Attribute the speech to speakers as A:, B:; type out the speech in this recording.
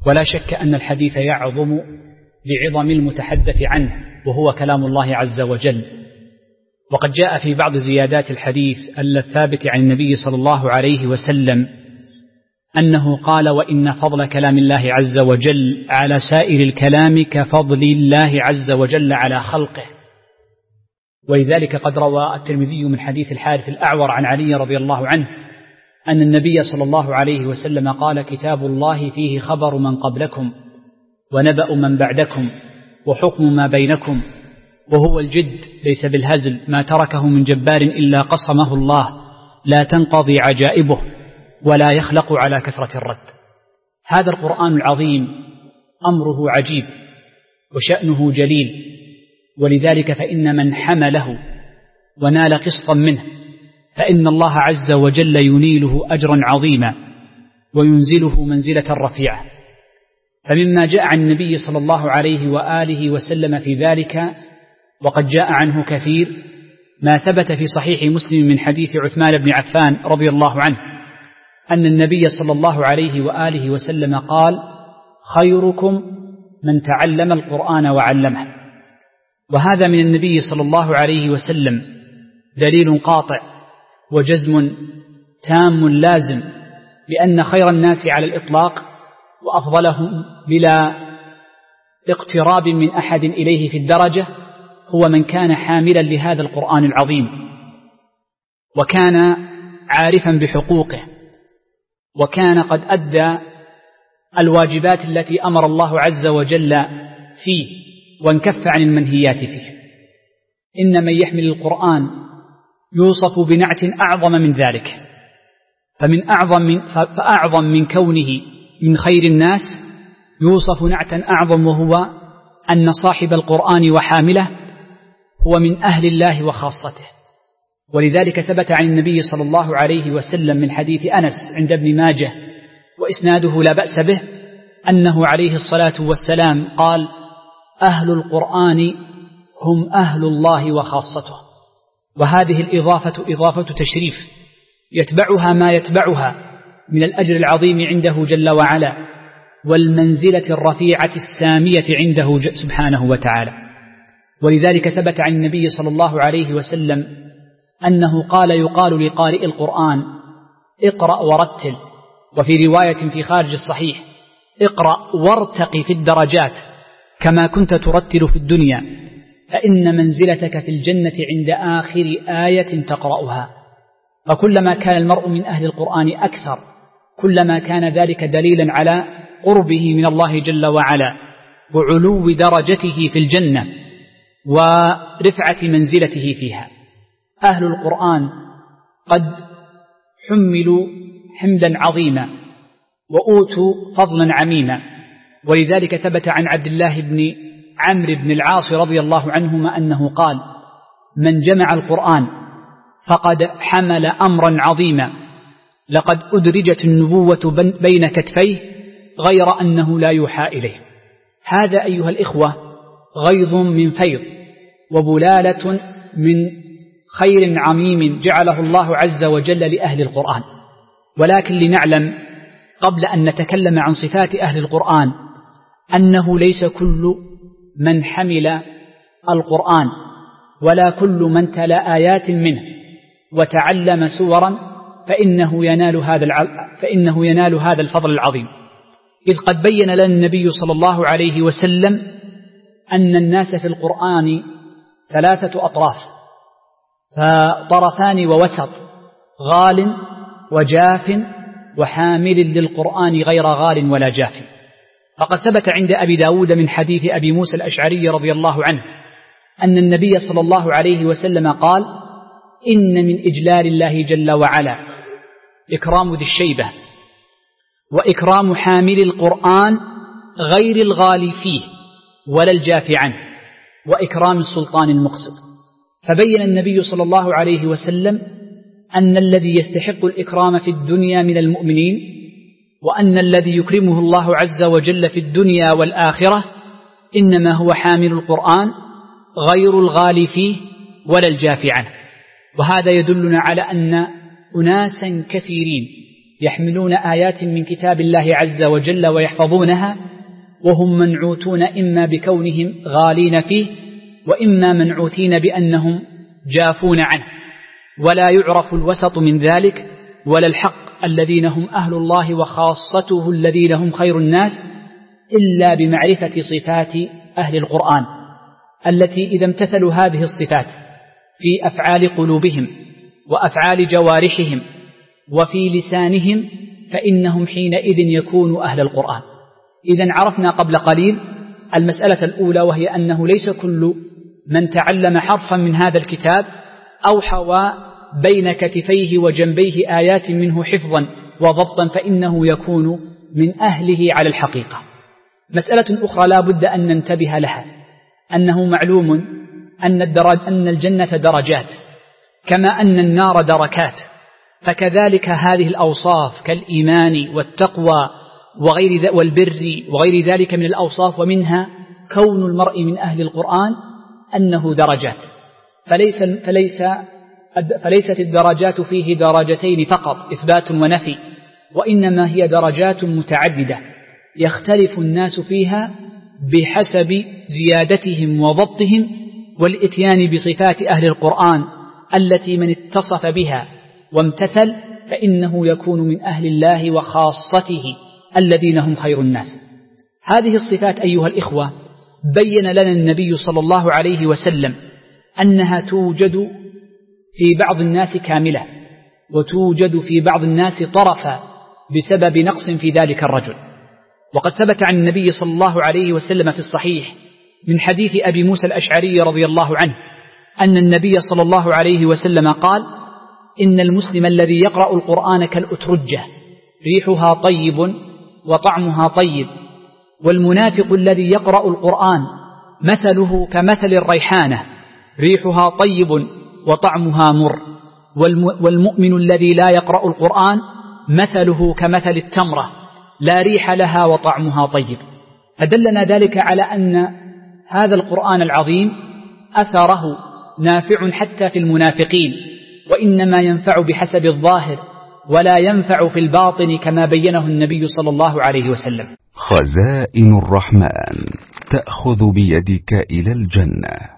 A: ولا شك أن الحديث يعظم بعظم المتحدث عنه، وهو كلام الله عز وجل. وقد جاء في بعض زيادات الحديث الثابت عن النبي صلى الله عليه وسلم أنه قال: وإن فضل كلام الله عز وجل على سائر الكلام كفضل الله عز وجل على خلقه. ولذلك قد روى الترمذي من حديث الحارث الأعور عن علي رضي الله عنه أن النبي صلى الله عليه وسلم قال: كتاب الله فيه خبر من قبلكم ونبأ من بعدكم وحكم ما بينكم، وهو الجد ليس بالهزل، ما تركه من جبار إلا قصمه الله، لا تنقضي عجائبه ولا يخلق على كثرة الرد. هذا القرآن العظيم أمره عجيب وشأنه جليل، ولذلك فإن من حمله ونال قسطا منه فإن الله عز وجل ينيله أجرا عظيما وينزله منزلة رفيعة. فمما جاء عن النبي صلى الله عليه وآله وسلم في ذلك، وقد جاء عنه كثير، ما ثبت في صحيح مسلم من حديث عثمان بن عفان رضي الله عنه أن النبي صلى الله عليه وآله وسلم قال: خيركم من تعلم القرآن وعلمه. وهذا من النبي صلى الله عليه وسلم دليل قاطع وجزم تام لازم بأن خير الناس على الإطلاق وأفضلهم بلا اقتراب من أحد إليه في الدرجة هو من كان حاملا لهذا القرآن العظيم، وكان عارفا بحقوقه، وكان قد أدى الواجبات التي أمر الله عز وجل فيه وانكف عن المنهيات فيه. إن من يحمل القرآن يوصف بنعت أعظم من ذلك، فأعظم من كونه من خير الناس يوصف نعتا أعظم، وهو أن صاحب القرآن وحامله هو من أهل الله وخاصته. ولذلك ثبت عن النبي صلى الله عليه وسلم من حديث أنس عند ابن ماجه وإسناده لا بأس به أنه عليه الصلاة والسلام قال: أهل القرآن هم أهل الله وخاصته. وهذه الإضافة إضافة تشريف يتبعها ما يتبعها من الأجر العظيم عنده جل وعلا والمنزلة الرفيعة السامية عنده سبحانه وتعالى. ولذلك ثبت عن النبي صلى الله عليه وسلم أنه قال: يقال لقارئ القرآن: اقرأ ورتل. وفي رواية في خارج الصحيح: اقرأ وارتقي في الدرجات كما كنت ترتل في الدنيا، فإن منزلتك في الجنة عند آخر آية تقرأها. فكلما كان المرء من أهل القرآن أكثر كلما كان ذلك دليلا على قربه من الله جل وعلا وعلو درجته في الجنة ورفعة منزلته فيها. أهل القرآن قد حملوا حملا عظيما وأوتوا فضلا عميما. ولذلك ثبت عن عبد الله بن عمرو بن العاص رضي الله عنهما أنه قال: من جمع القرآن فقد حمل أمرا عظيما، لقد أدرجت النبوة بين كتفيه غير أنه لا يوحى إليه. هذا أيها الإخوة غيظ من فيض وبلالة من خير عميم جعله الله عز وجل لأهل القرآن. ولكن لنعلم قبل أن نتكلم عن صفات أهل القرآن أنه ليس كل من حمل القرآن ولا كل من تلا آيات منه وتعلم سورا فإنه ينال هذا الفضل العظيم. إذ قد بين لنا النبي صلى الله عليه وسلم أن الناس في القرآن ثلاثة أطراف، فطرفان ووسط، غال وجاف وحامل للقرآن غير غال ولا جاف. فقد ثبت عند أبي داود من حديث أبي موسى الأشعري رضي الله عنه أن النبي صلى الله عليه وسلم قال: إن من إجلال الله جل وعلا إكرام ذي الشيبة وإكرام حامل القرآن غير الغالي فيه ولا الجاف عنه وإكرام السلطان المقسط. فبين النبي صلى الله عليه وسلم أن الذي يستحق الإكرام في الدنيا من المؤمنين، وأن الذي يكرمه الله عز وجل في الدنيا والآخرة إنما هو حامل القرآن غير الغالي فيه ولا الجاف عنه. وهذا يدلنا على أن أناسا كثيرين يحملون آيات من كتاب الله عز وجل ويحفظونها وهم منعوتون إما بكونهم غالين فيه وإما منعوتين بأنهم جافون عنه، ولا يعرف الوسط من ذلك ولا الحق الذين هم أهل الله وخاصته الذين هم خير الناس إلا بمعرفة صفات أهل القرآن التي إذا امتثلوا هذه الصفات في أفعال قلوبهم وأفعال جوارحهم وفي لسانهم فإنهم حينئذ يكونوا أهل القرآن. إذن عرفنا قبل قليل المسألة الأولى، وهي أنه ليس كل من تعلم حرفا من هذا الكتاب أو حوى بين كتفيه وجنبيه آيات منه حفظا وضبطا فإنه يكون من أهله على الحقيقة. مسألة أخرى لا بد أن ننتبه لها، أنه معلوم أن الجنة درجات كما أن النار دركات، فكذلك هذه الأوصاف كالإيمان والتقوى والبر وغير ذلك من الأوصاف، ومنها كون المرء من أهل القرآن أنه درجات، فليست الدرجات فيه درجتين فقط إثبات ونفي، وإنما هي درجات متعددة يختلف الناس فيها بحسب زيادتهم وضبطهم والإتيان بصفات أهل القرآن التي من اتصف بها وامتثل فإنه يكون من أهل الله وخاصته الذين هم خير الناس. هذه الصفات أيها الإخوة بين لنا النبي صلى الله عليه وسلم أنها توجد في بعض الناس كاملة وتوجد في بعض الناس طرفا بسبب نقص في ذلك الرجل. وقد ثبت عن النبي صلى الله عليه وسلم في الصحيح من حديث أبي موسى الأشعري رضي الله عنه أن النبي صلى الله عليه وسلم قال: إن المسلم الذي يقرأ القرآن كالأترجة ريحها طيب وطعمها طيب، والمنافق الذي يقرأ القرآن مثله كمثل الريحانة ريحها طيب وطعمها مر، والمؤمن الذي لا يقرأ القرآن مثله كمثل التمرة لا ريح لها وطعمها طيب. فدلنا ذلك على أن هذا القرآن العظيم أثره نافع حتى في المنافقين، وإنما ينفع بحسب الظاهر ولا ينفع في الباطن كما بينه النبي صلى الله عليه وسلم.
B: خزائن الرحمن تأخذ بيدك إلى الجنة.